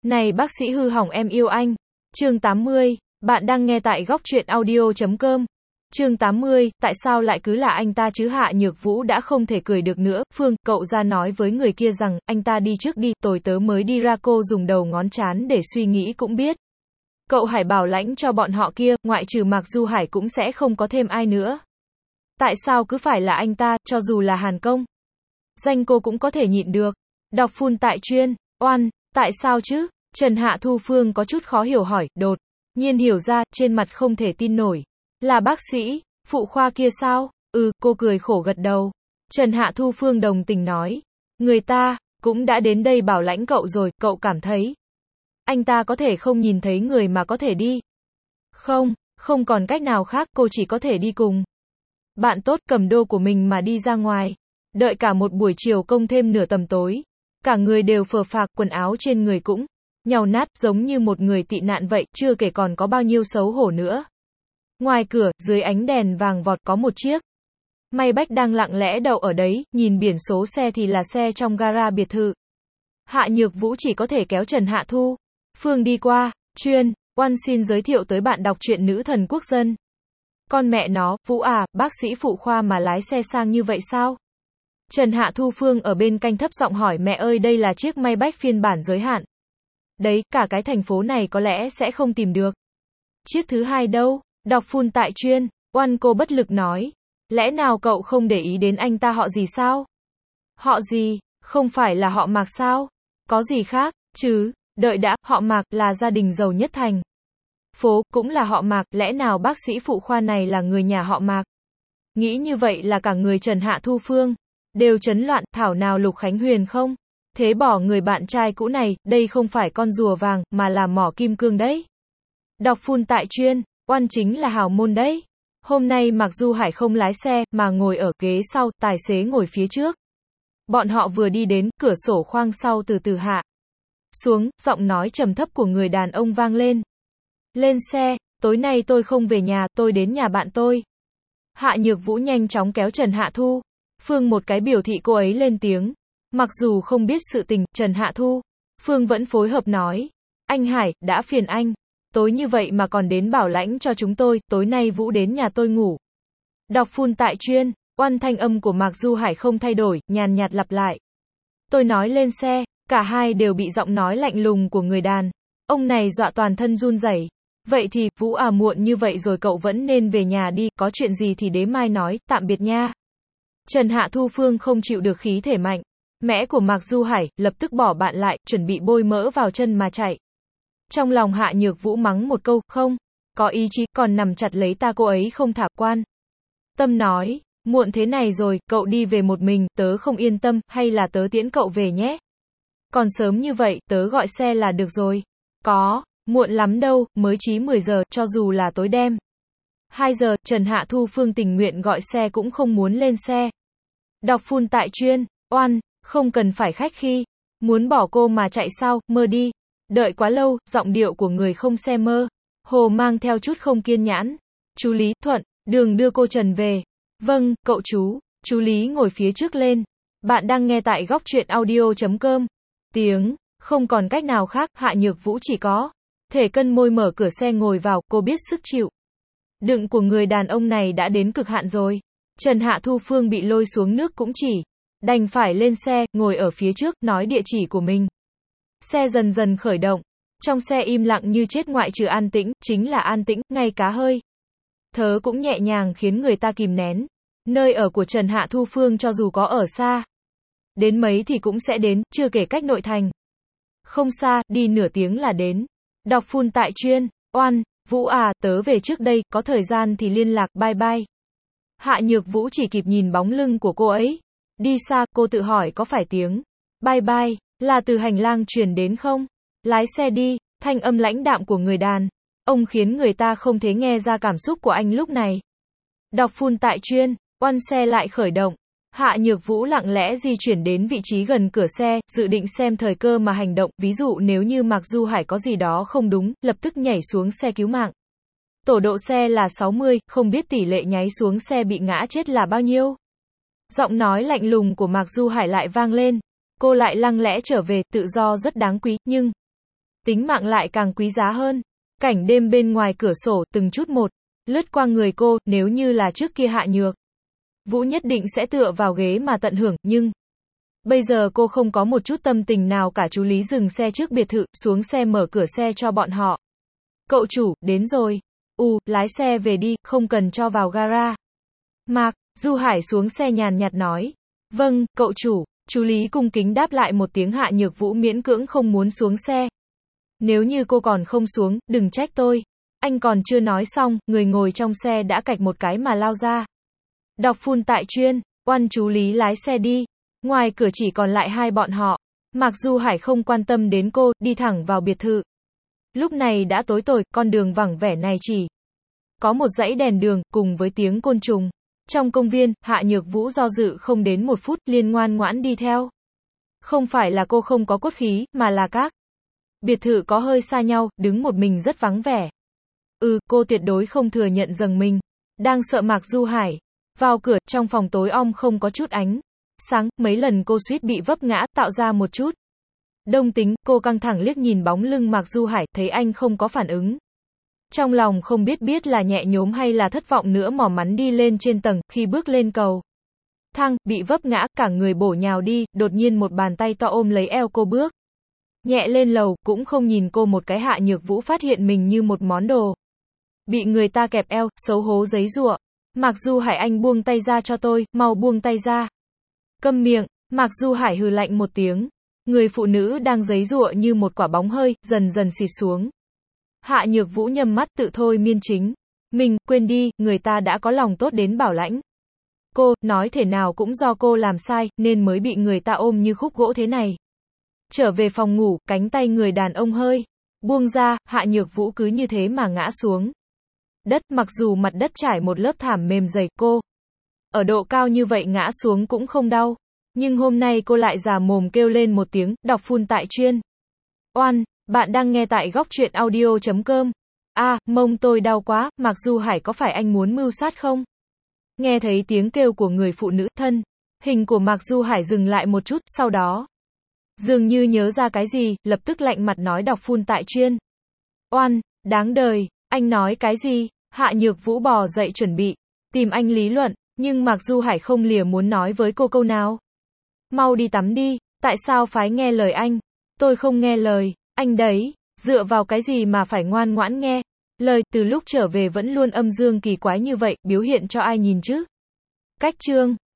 Này bác sĩ hư hỏng em yêu anh. Chương 80, bạn đang nghe tại góc truyện audio.com. Chương 80, tại sao lại cứ là anh ta chứ? Hạ Nhược Vũ đã không thể cười được nữa. Phương, cậu ra nói với người kia rằng, anh ta đi trước đi, tôi tớ mới đi ra. Cô dùng đầu ngón trán để suy nghĩ cũng biết. Cậu Hải bảo lãnh cho bọn họ kia, ngoại trừ Mạc Du Hải cũng sẽ không có thêm ai nữa. Tại sao cứ phải là anh ta, cho dù là Hàn Công? Danh cô cũng có thể nhịn được. Đọc phun tại chuyên, oan, tại sao chứ? Trần Hạ Thu Phương có chút khó hiểu hỏi, đột nhiên hiểu ra, trên mặt không thể tin nổi. Là bác sĩ, phụ khoa kia sao? Cô cười khổ gật đầu. Trần Hạ Thu Phương đồng tình nói. Người ta, cũng đã đến đây bảo lãnh cậu rồi, cậu cảm thấy. Anh ta có thể không nhìn thấy người mà có thể đi. Không còn cách nào khác, cô chỉ có thể đi cùng. Bạn tốt cầm đô của mình mà đi ra ngoài. Đợi cả một buổi chiều công thêm nửa tầm tối. Cả người đều phờ phạc, quần áo trên người cũng nhàu nát, giống như một người tị nạn vậy, chưa kể còn có bao nhiêu xấu hổ nữa. Ngoài cửa, dưới ánh đèn vàng vọt có một chiếc Maybach đang lặng lẽ đậu ở đấy, nhìn biển số xe thì là xe trong gara biệt thự. Hạ Nhược Vũ chỉ có thể kéo Trần Hạ Thu Phương đi qua. Chuyên, oan xin giới thiệu tới bạn đọc truyện nữ thần quốc dân. Con mẹ nó, Vũ à, bác sĩ phụ khoa mà lái xe sang như vậy sao? Trần Hạ Thu Phương ở bên cạnh thấp giọng hỏi, mẹ ơi, đây là chiếc Maybach phiên bản giới hạn. Đấy, cả cái thành phố này có lẽ sẽ không tìm được. Chiếc thứ hai đâu? Đọc phun tại chuyên, oan, cô bất lực nói. Lẽ nào cậu không để ý đến anh ta họ gì sao? Họ gì? Không phải là họ Mạc sao? Có gì khác, chứ? Đợi đã, họ Mạc là gia đình giàu nhất thành phố, cũng là họ Mạc, lẽ nào bác sĩ phụ khoa này là người nhà họ Mạc? Nghĩ như vậy là cả người Trần Hạ Thu Phương đều chấn loạn, thảo nào Lục Khánh Huyền không? Thế bỏ người bạn trai cũ này, đây không phải con rùa vàng, mà là mỏ kim cương đấy. Đọc phun tại chuyên, oan chính là hào môn đấy. Hôm nay Mạc Du Hải không lái xe, mà ngồi ở ghế sau, tài xế ngồi phía trước. Bọn họ vừa đi đến, cửa sổ khoang sau từ từ hạ xuống, giọng nói trầm thấp của người đàn ông vang lên. Lên xe, tối nay tôi không về nhà, tôi đến nhà bạn tôi. Hạ Nhược Vũ nhanh chóng kéo Trần Hạ Thu Phương một cái biểu thị cô ấy lên tiếng. Mặc dù không biết sự tình, Trần Hạ Thu Phương vẫn phối hợp nói. Anh Hải, đã phiền anh. Tối như vậy mà còn đến bảo lãnh cho chúng tôi, tối nay Vũ đến nhà tôi ngủ. Đọc phun tại chuyên, oan, thanh âm của Mạc Du Hải không thay đổi, nhàn nhạt lặp lại. Tôi nói lên xe, cả hai đều bị giọng nói lạnh lùng của người đàn ông này dọa toàn thân run rẩy. Vậy thì, Vũ à, muộn như vậy rồi cậu vẫn nên về nhà đi, có chuyện gì thì đến mai nói, tạm biệt nha. Trần Hạ Thu Phương không chịu được khí thể mạnh mẽ của Mạc Du Hải, lập tức bỏ bạn lại, chuẩn bị bôi mỡ vào chân mà chạy. Trong lòng Hạ Nhược Vũ mắng một câu, không có ý chí, còn nằm chặt lấy ta, cô ấy không thả quan tâm nói, muộn thế này rồi, cậu đi về một mình, tớ không yên tâm, hay là tớ tiễn cậu về nhé. Còn sớm như vậy, tớ gọi xe là được rồi. Có, muộn lắm đâu, mới chí 10 giờ, cho dù là tối đêm 2 giờ, Trần Hạ Thu Phương tình nguyện gọi xe cũng không muốn lên xe. Đọc phun tại chuyên, oan, không cần phải khách khí. Muốn bỏ cô mà chạy sao, mơ đi. Đợi quá lâu, giọng điệu của người không xe mơ hồ mang theo chút không kiên nhẫn. Chú Lý, Thuận, đường đưa cô Trần về. Vâng, cậu chú. Chú Lý ngồi phía trước lên. Bạn đang nghe tại góc truyện audio.com. Tiếng, không còn cách nào khác, Hạ Nhược Vũ chỉ có thể cân môi mở cửa xe ngồi vào, cô biết sức chịu đựng của người đàn ông này đã đến cực hạn rồi. Trần Hạ Thu Phương bị lôi xuống nước cũng chỉ đành phải lên xe, ngồi ở phía trước, nói địa chỉ của mình. Xe dần dần khởi động. Trong xe im lặng như chết, ngoại trừ an tĩnh, chính là an tĩnh, ngay cá hơi thở cũng nhẹ nhàng khiến người ta kìm nén. Nơi ở của Trần Hạ Thu Phương cho dù có ở xa đến mấy thì cũng sẽ đến, chưa kể cách nội thành không xa, đi nửa tiếng là đến. Đọc phun tại chuyên, oan, Vũ à, tớ về trước đây, có thời gian thì liên lạc, bye bye. Hạ Nhược Vũ chỉ kịp nhìn bóng lưng của cô ấy đi xa, cô tự hỏi có phải tiếng bye bye là từ hành lang truyền đến không? Lái xe đi, thanh âm lãnh đạm của người đàn ông khiến người ta không thể nghe ra cảm xúc của anh lúc này. Đọc phun tại chuyên, oan, xe lại khởi động. Hạ Nhược Vũ lặng lẽ di chuyển đến vị trí gần cửa xe, dự định xem thời cơ mà hành động, ví dụ nếu như Mạc Du Hải có gì đó không đúng, lập tức nhảy xuống xe cứu mạng. Tổ độ xe là 60, không biết tỷ lệ nháy xuống xe bị ngã chết là bao nhiêu. Giọng nói lạnh lùng của Mạc Du Hải lại vang lên. Cô lại lặng lẽ trở về, tự do rất đáng quý, nhưng tính mạng lại càng quý giá hơn. Cảnh đêm bên ngoài cửa sổ, từng chút một, lướt qua người cô, nếu như là trước kia Hạ Nhược Vũ nhất định sẽ tựa vào ghế mà tận hưởng, nhưng bây giờ cô không có một chút tâm tình nào cả. Chú Lý dừng xe trước biệt thự, xuống xe mở cửa xe cho bọn họ. Cậu chủ, đến rồi. Lái xe về đi, không cần cho vào gara. Mạc Du Hải xuống xe nhàn nhạt nói. Vâng, cậu chủ. Chú Lý cung kính đáp lại một tiếng. Hạ Nhược Vũ miễn cưỡng không muốn xuống xe. Nếu như cô còn không xuống, đừng trách tôi. Anh còn chưa nói xong, người ngồi trong xe đã cạch một cái mà lao ra. Đọc phun tại chuyên, oan. Chú Lý lái xe đi. Ngoài cửa chỉ còn lại hai bọn họ. Mạc Du Hải không quan tâm đến cô, đi thẳng vào biệt thự. Lúc này đã tối tồi, con đường vắng vẻ này chỉ có một dãy đèn đường, cùng với tiếng côn trùng. Trong công viên, Hạ Nhược Vũ do dự không đến một phút, liền ngoan ngoãn đi theo. Không phải là cô không có cốt khí, mà là các biệt thự có hơi xa nhau, đứng một mình rất vắng vẻ. Cô tuyệt đối không thừa nhận rằng mình đang sợ Mạc Du Hải. Vào cửa, trong phòng tối om không có chút ánh sáng, mấy lần cô suýt bị vấp ngã, tạo ra một chút đông tính. Cô căng thẳng liếc nhìn bóng lưng Mạc Du Hải, thấy anh không có phản ứng. Trong lòng không biết là nhẹ nhõm hay là thất vọng nữa, mò mắn đi lên trên tầng. Khi bước lên cầu thang, bị vấp ngã, cả người bổ nhào đi, đột nhiên một bàn tay to ôm lấy eo cô, bước nhẹ lên lầu, cũng không nhìn cô một cái. Hạ Nhược Vũ phát hiện mình như một món đồ bị người ta kẹp eo, xấu hổ giấy giụa. Mạc Du Hải, anh buông tay ra cho tôi, mau buông tay ra. Câm miệng. Mạc Du Hải hừ lạnh một tiếng. Người phụ nữ đang giấy giụa như một quả bóng hơi, dần dần xịt xuống. Hạ Nhược Vũ nhắm mắt tự thôi miên chính mình, quên đi, người ta đã có lòng tốt đến bảo lãnh cô, nói thể nào cũng do cô làm sai, nên mới bị người ta ôm như khúc gỗ thế này. Trở về phòng ngủ, cánh tay người đàn ông hơi buông ra, Hạ Nhược Vũ cứ như thế mà ngã xuống đất. Mặc dù mặt đất trải một lớp thảm mềm dày, cô ở độ cao như vậy ngã xuống cũng không đau. Nhưng hôm nay cô lại già mồm kêu lên một tiếng. Đọc phun tại chuyên. Oan, bạn đang nghe tại góc truyện audio.com. Mông tôi đau quá. Mạc Du Hải, có phải anh muốn mưu sát không? Nghe thấy tiếng kêu của người phụ nữ, thân hình của Mạc Du Hải dừng lại một chút, sau đó dường như nhớ ra cái gì, lập tức lạnh mặt nói. Đọc phun tại chuyên. Oan, đáng đời, anh nói cái gì? Hạ Nhược Vũ bò dậy chuẩn bị tìm anh lý luận, nhưng Mạc Du Hải không lìa muốn nói với cô câu nào. Mau đi tắm đi, tại sao phải nghe lời anh? Tôi không nghe lời anh đấy, dựa vào cái gì mà phải ngoan ngoãn nghe lời? Từ lúc trở về vẫn luôn âm dương kỳ quái như vậy, biểu hiện cho ai nhìn chứ? Cách chương